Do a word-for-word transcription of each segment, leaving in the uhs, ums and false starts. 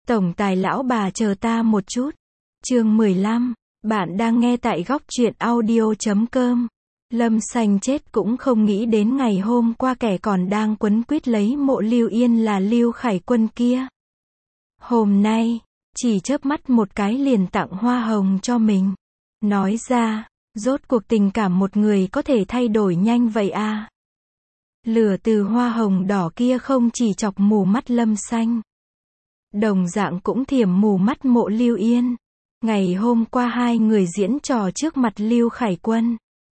Tổng tài lão bà chờ ta một chút. Chương mười lăm, bạn đang nghe tại góc truyện audio chấm com. Lâm Sanh chết cũng không nghĩ đến ngày hôm qua kẻ còn đang quấn quýt lấy Mộ Lưu Yên là Lưu Khải Quân kia. Hôm nay, chỉ chớp mắt một cái liền tặng hoa hồng cho mình. Nói ra, rốt cuộc tình cảm một người có thể thay đổi nhanh vậy à? Lửa từ hoa hồng đỏ kia không chỉ chọc mù mắt Lâm Sanh, đồng dạng cũng thiểm mù mắt Mộ Lưu Yên. Ngày hôm qua hai người diễn trò trước mặt Lưu Khải Quân,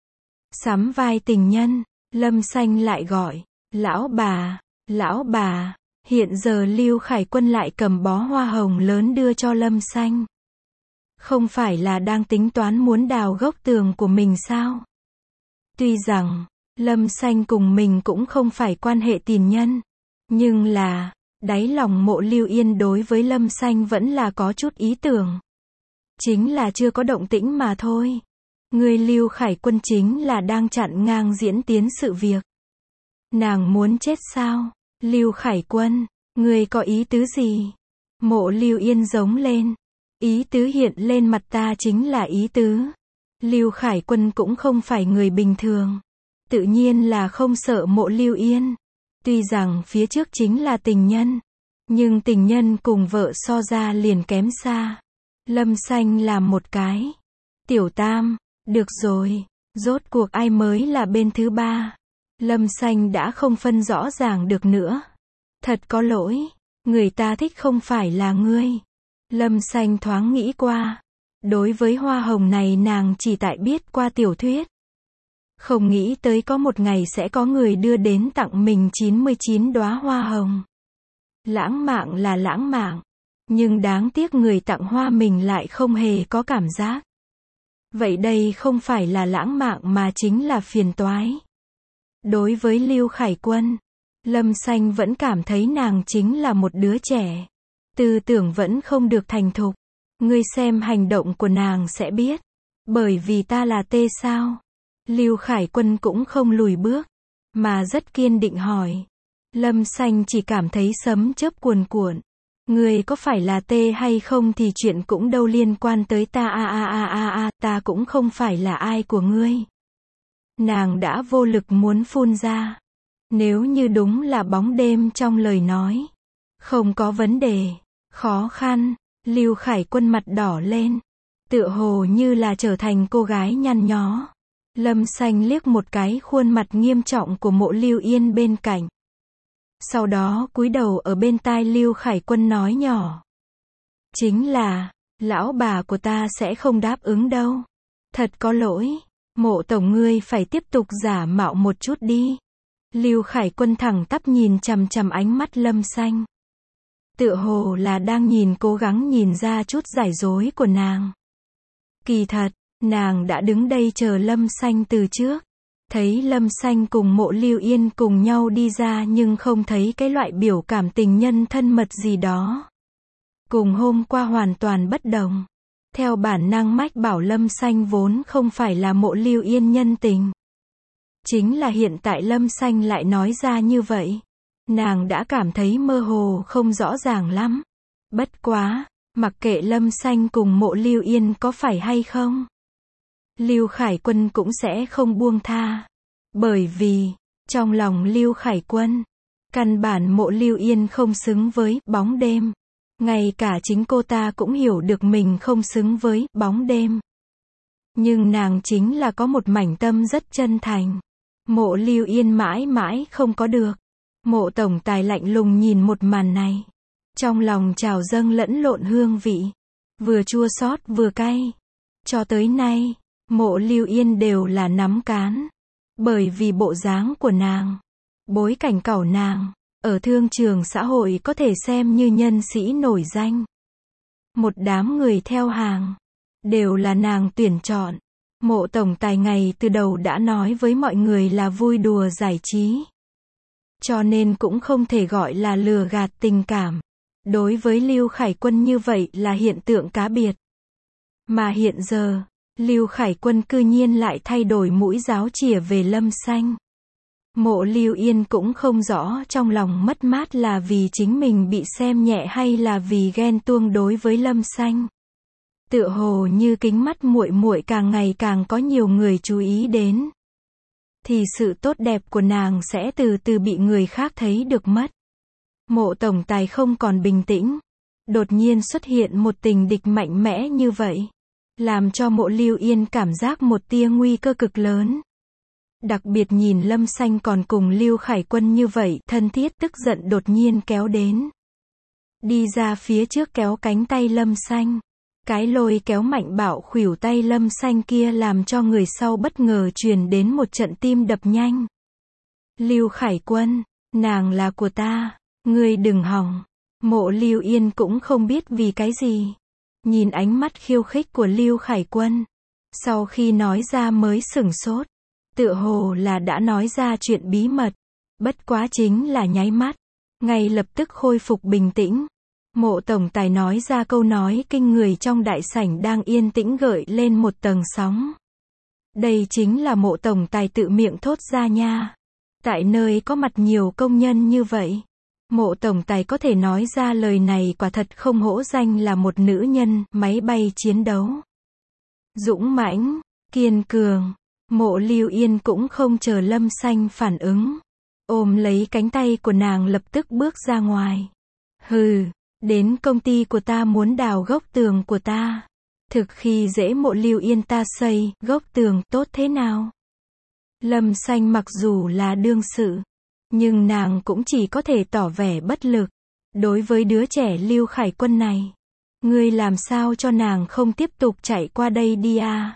sắm vai tình nhân, Lâm Sanh lại gọi, lão bà, lão bà. Hiện giờ Lưu Khải Quân lại cầm bó hoa hồng lớn đưa cho Lâm Sanh. Không phải là đang tính toán muốn đào gốc tường của mình sao? Tuy rằng, Lâm Sanh cùng mình cũng không phải quan hệ tình nhân, nhưng là, đáy lòng Mộ Lưu Yên đối với Lâm Sanh vẫn là có chút ý tưởng. Chính là chưa có động tĩnh mà thôi. Người Lưu Khải Quân chính là đang chặn ngang diễn tiến sự việc. Nàng muốn chết sao? Lưu Khải Quân, ngươi có ý tứ gì? Mộ Lưu Yên giống lên. Ý tứ hiện lên mặt ta chính là ý tứ. Lưu Khải Quân cũng không phải người bình thường. Tự nhiên là không sợ Mộ Lưu Yên. Tuy rằng phía trước chính là tình nhân, nhưng tình nhân cùng vợ so ra liền kém xa. Lâm Sanh làm một cái. Tiểu Tam, được rồi, rốt cuộc ai mới là bên thứ ba? Lâm Sanh đã không phân rõ ràng được nữa. Thật có lỗi, người ta thích không phải là ngươi. Lâm Sanh thoáng nghĩ qua. Đối với hoa hồng này nàng chỉ tại biết qua tiểu thuyết. Không nghĩ tới có một ngày sẽ có người đưa đến tặng mình chín mươi chín đóa hoa hồng. Lãng mạn là lãng mạn, nhưng đáng tiếc người tặng hoa mình lại không hề có cảm giác. Vậy đây không phải là lãng mạn mà chính là phiền toái. Đối với Lưu Khải Quân, Lâm Sanh vẫn cảm thấy nàng chính là một đứa trẻ. Tư tưởng vẫn không được thành thục. Ngươi xem hành động của nàng sẽ biết. Bởi vì ta là tê sao? Lưu Khải Quân cũng không lùi bước, mà rất kiên định hỏi. Lâm Sanh chỉ cảm thấy sấm chớp cuồn cuộn. Ngươi có phải là tê hay không thì chuyện cũng đâu liên quan tới ta a a a a a, ta cũng không phải là ai của ngươi. Nàng đã vô lực muốn phun ra. Nếu như đúng là bóng đêm trong lời nói, không có vấn đề. Khó khăn, Lưu Khải Quân mặt đỏ lên, tựa hồ như là trở thành cô gái nhăn nhó. Lâm Sanh liếc một cái khuôn mặt nghiêm trọng của Mộ Lưu Yên bên cạnh. Sau đó cúi đầu ở bên tai Lưu Khải Quân nói nhỏ. Chính là, lão bà của ta sẽ không đáp ứng đâu. Thật có lỗi, Mộ tổng ngươi phải tiếp tục giả mạo một chút đi. Lưu Khải Quân thẳng tắp nhìn chằm chằm ánh mắt Lâm Sanh. Tựa hồ là đang nhìn cố gắng nhìn ra chút giải dối của nàng. Kỳ thật, nàng đã đứng đây chờ Lâm Sanh từ trước. Thấy Lâm Sanh cùng Mộ Lưu Yên cùng nhau đi ra nhưng không thấy cái loại biểu cảm tình nhân thân mật gì đó. Cùng hôm qua hoàn toàn bất đồng. Theo bản năng mách bảo Lâm Sanh vốn không phải là Mộ Lưu Yên nhân tình. Chính là hiện tại Lâm Sanh lại nói ra như vậy. Nàng đã cảm thấy mơ hồ không rõ ràng lắm. Bất quá, mặc kệ Lâm Sanh cùng Mộ Lưu Yên có phải hay không, Lưu Khải Quân cũng sẽ không buông tha. Bởi vì, trong lòng Lưu Khải Quân, căn bản Mộ Lưu Yên không xứng với bóng đêm. Ngay cả chính cô ta cũng hiểu được mình không xứng với bóng đêm. Nhưng nàng chính là có một mảnh tâm rất chân thành. Mộ Lưu Yên mãi mãi không có được. Mộ tổng tài lạnh lùng nhìn một màn này. Trong lòng trào dâng lẫn lộn hương vị. Vừa chua xót vừa cay. Cho tới nay, Mộ Lưu Yên đều là nắm cán. Bởi vì bộ dáng của nàng, bối cảnh cẩu nàng, ở thương trường xã hội có thể xem như nhân sĩ nổi danh. Một đám người theo hàng, đều là nàng tuyển chọn. Mộ tổng tài ngày từ đầu đã nói với mọi người là vui đùa giải trí. Cho nên cũng không thể gọi là lừa gạt tình cảm. Đối với Lưu Khải Quân như vậy là hiện tượng cá biệt. Mà hiện giờ, Lưu Khải Quân cư nhiên lại thay đổi mũi giáo chĩa về Lâm Sanh. Mộ Lưu Yên cũng không rõ trong lòng mất mát là vì chính mình bị xem nhẹ hay là vì ghen tuông đối với Lâm Xanh. Tựa hồ như kính mắt muội muội càng ngày càng có nhiều người chú ý đến, thì sự tốt đẹp của nàng sẽ từ từ bị người khác thấy được mất. Mộ tổng tài không còn bình tĩnh, đột nhiên xuất hiện một tình địch mạnh mẽ như vậy, làm cho Mộ Lưu Yên cảm giác một tia nguy cơ cực lớn. Đặc biệt nhìn Lâm Xanh còn cùng Lưu Khải Quân như vậy, thân thiết, tức giận đột nhiên kéo đến. Đi ra phía trước kéo cánh tay Lâm Xanh. Cái lôi kéo mạnh bạo khuỷu tay Lâm Xanh kia làm cho người sau bất ngờ truyền đến một trận tim đập nhanh. Lưu Khải Quân, nàng là của ta, ngươi đừng hòng. Mộ Lưu Yên cũng không biết vì cái gì. Nhìn ánh mắt khiêu khích của Lưu Khải Quân, sau khi nói ra mới sửng sốt. Tựa hồ là đã nói ra chuyện bí mật. Bất quá chính là nháy mắt, ngay lập tức khôi phục bình tĩnh. Mộ tổng tài nói ra câu nói kinh người trong đại sảnh đang yên tĩnh gợi lên một tầng sóng. Đây chính là mộ tổng tài tự miệng thốt ra nha. Tại nơi có mặt nhiều công nhân như vậy, mộ tổng tài có thể nói ra lời này quả thật không hổ danh là một nữ nhân, máy bay chiến đấu. Dũng mãnh, kiên cường. Mộ Lưu Yên cũng không chờ Lâm Xanh phản ứng. Ôm lấy cánh tay của nàng lập tức bước ra ngoài. Hừ, đến công ty của ta muốn đào gốc tường của ta. Thực khi dễ Mộ Lưu Yên ta xây, gốc tường tốt thế nào? Lâm Xanh mặc dù là đương sự, nhưng nàng cũng chỉ có thể tỏ vẻ bất lực. Đối với đứa trẻ Lưu Khải Quân này, ngươi làm sao cho nàng không tiếp tục chạy qua đây đi à?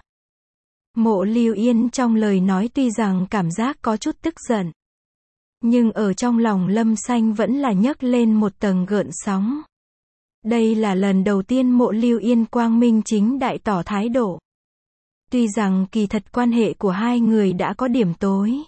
Mộ Lưu Yên trong lời nói tuy rằng cảm giác có chút tức giận, nhưng ở trong lòng Lâm Xanh vẫn là nhấc lên một tầng gợn sóng. Đây là lần đầu tiên Mộ Lưu Yên quang minh chính đại tỏ thái độ. Tuy rằng kỳ thật quan hệ của hai người đã có điểm tối,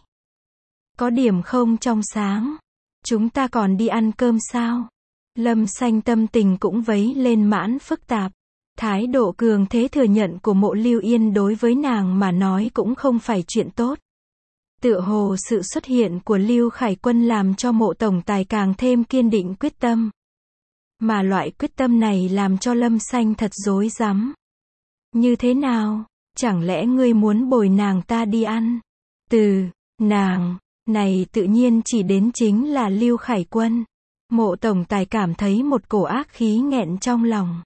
có điểm không trong sáng. Chúng ta còn đi ăn cơm sao? Lâm Xanh tâm tình cũng vấy lên mãn phức tạp. Thái độ cường thế thừa nhận của Mộ Lưu Yên đối với nàng mà nói cũng không phải chuyện tốt. Tựa hồ sự xuất hiện của Lưu Khải Quân làm cho mộ tổng tài càng thêm kiên định quyết tâm. Mà loại quyết tâm này làm cho Lâm Xanh thật rối rắm. Như thế nào? Chẳng lẽ ngươi muốn bồi nàng ta đi ăn? Từ nàng này tự nhiên chỉ đến chính là Lưu Khải Quân. Mộ tổng tài cảm thấy một cổ ác khí nghẹn trong lòng.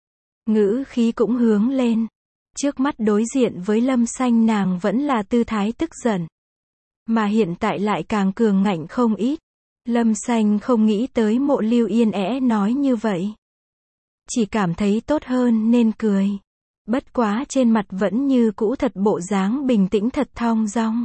Ngữ khí cũng hướng lên. Trước mắt đối diện với Lâm Xanh nàng vẫn là tư thái tức giận, mà hiện tại lại càng cường ngạnh không ít. Lâm Xanh không nghĩ tới Mộ Lưu Yên é nói như vậy, chỉ cảm thấy tốt hơn nên cười. Bất quá trên mặt vẫn như cũ thật bộ dáng bình tĩnh thật thong dong.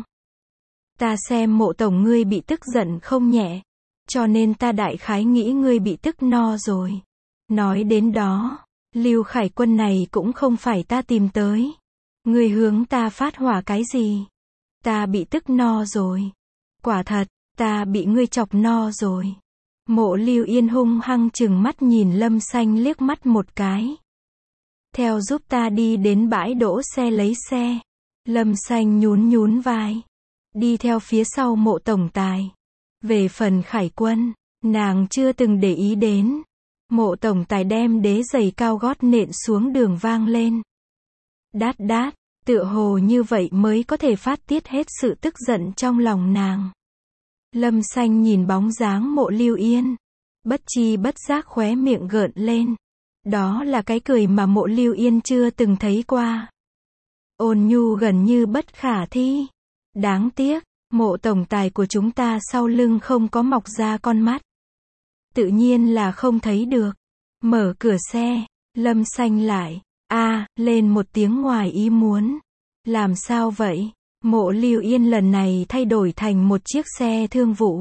Ta xem Mộ tổng ngươi bị tức giận không nhẹ, cho nên ta đại khái nghĩ ngươi bị tức no rồi. Nói đến đó, Lưu Khải Quân này cũng không phải ta tìm tới. Ngươi hướng ta phát hỏa cái gì? Ta bị tức no rồi. Quả thật, ta bị ngươi chọc no rồi. Mộ Lưu Yên hung hăng chừng mắt nhìn Lâm Xanh liếc mắt một cái. Theo giúp ta đi đến bãi đỗ xe lấy xe. Lâm Xanh nhún nhún vai, đi theo phía sau mộ tổng tài. Về phần Khải Quân, nàng chưa từng để ý đến. Mộ tổng tài đem đế giày cao gót nện xuống đường vang lên. Đát đát, tựa hồ như vậy mới có thể phát tiết hết sự tức giận trong lòng nàng. Lâm Xanh nhìn bóng dáng Mộ Lưu Yên, bất chi bất giác khóe miệng gợn lên. Đó là cái cười mà Mộ Lưu Yên chưa từng thấy qua. Ôn nhu gần như bất khả thi. Đáng tiếc, Mộ tổng tài của chúng ta sau lưng không có mọc ra con mắt. Tự nhiên là không thấy được. Mở cửa xe, Lâm Xanh lại, a à, lên một tiếng ngoài ý muốn. Làm sao vậy? Mộ Lưu Yên lần này thay đổi thành một chiếc xe thương vụ.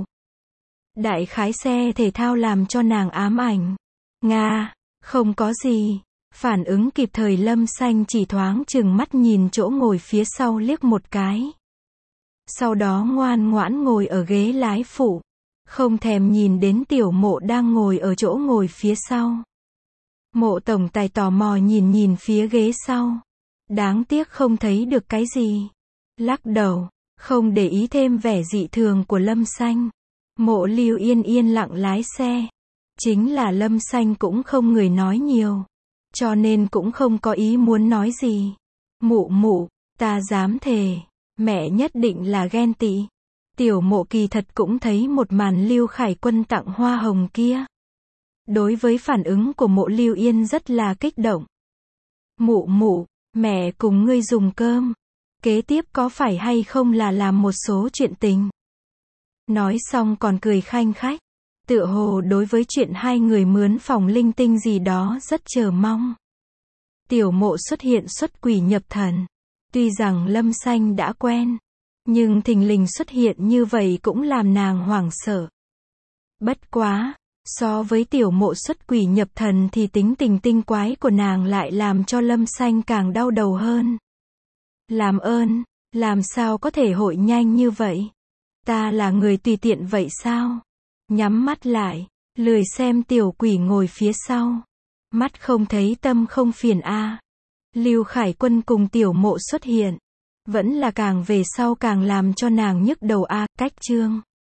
Đại khái xe thể thao làm cho nàng ám ảnh. Nga, không có gì. Phản ứng kịp thời Lâm Xanh chỉ thoáng chừng mắt nhìn chỗ ngồi phía sau liếc một cái. Sau đó ngoan ngoãn ngồi ở ghế lái phụ. Không thèm nhìn đến tiểu mộ đang ngồi ở chỗ ngồi phía sau. Mộ tổng tài tò mò nhìn nhìn phía ghế sau. Đáng tiếc không thấy được cái gì. Lắc đầu, Không để ý thêm vẻ dị thường của Lâm Sanh. Mộ Lưu Yên yên lặng lái xe. Chính là Lâm Sanh cũng không người nói nhiều. Cho nên cũng không có ý muốn nói gì. Mụ mụ, ta dám thề. Mẹ nhất định là ghen tị. Tiểu Mộ kỳ thật cũng thấy một màn Lưu Khải Quân tặng hoa hồng kia. Đối với phản ứng của Mộ Lưu Yên rất là kích động. Mụ mụ, mẹ cùng ngươi dùng cơm. Kế tiếp có phải hay không là làm một số chuyện tình. Nói xong còn cười khanh khách. Tựa hồ đối với chuyện hai người mướn phòng linh tinh gì đó rất chờ mong. Tiểu Mộ xuất hiện xuất quỷ nhập thần. Tuy rằng Lâm Sanh đã quen. Nhưng thình lình xuất hiện như vậy cũng làm nàng hoảng sợ. Bất quá, so với Tiểu Mộ xuất quỷ nhập thần thì tính tình tinh quái của nàng lại làm cho Lâm Sanh càng đau đầu hơn. Làm ơn, làm sao có thể hội nhanh như vậy? Ta là người tùy tiện vậy sao? Nhắm mắt lại, lười xem tiểu quỷ ngồi phía sau. Mắt không thấy tâm không phiền a. Lưu Khải Quân cùng Tiểu Mộ xuất hiện. Vẫn là càng về sau càng làm cho nàng nhức đầu a. Cách chương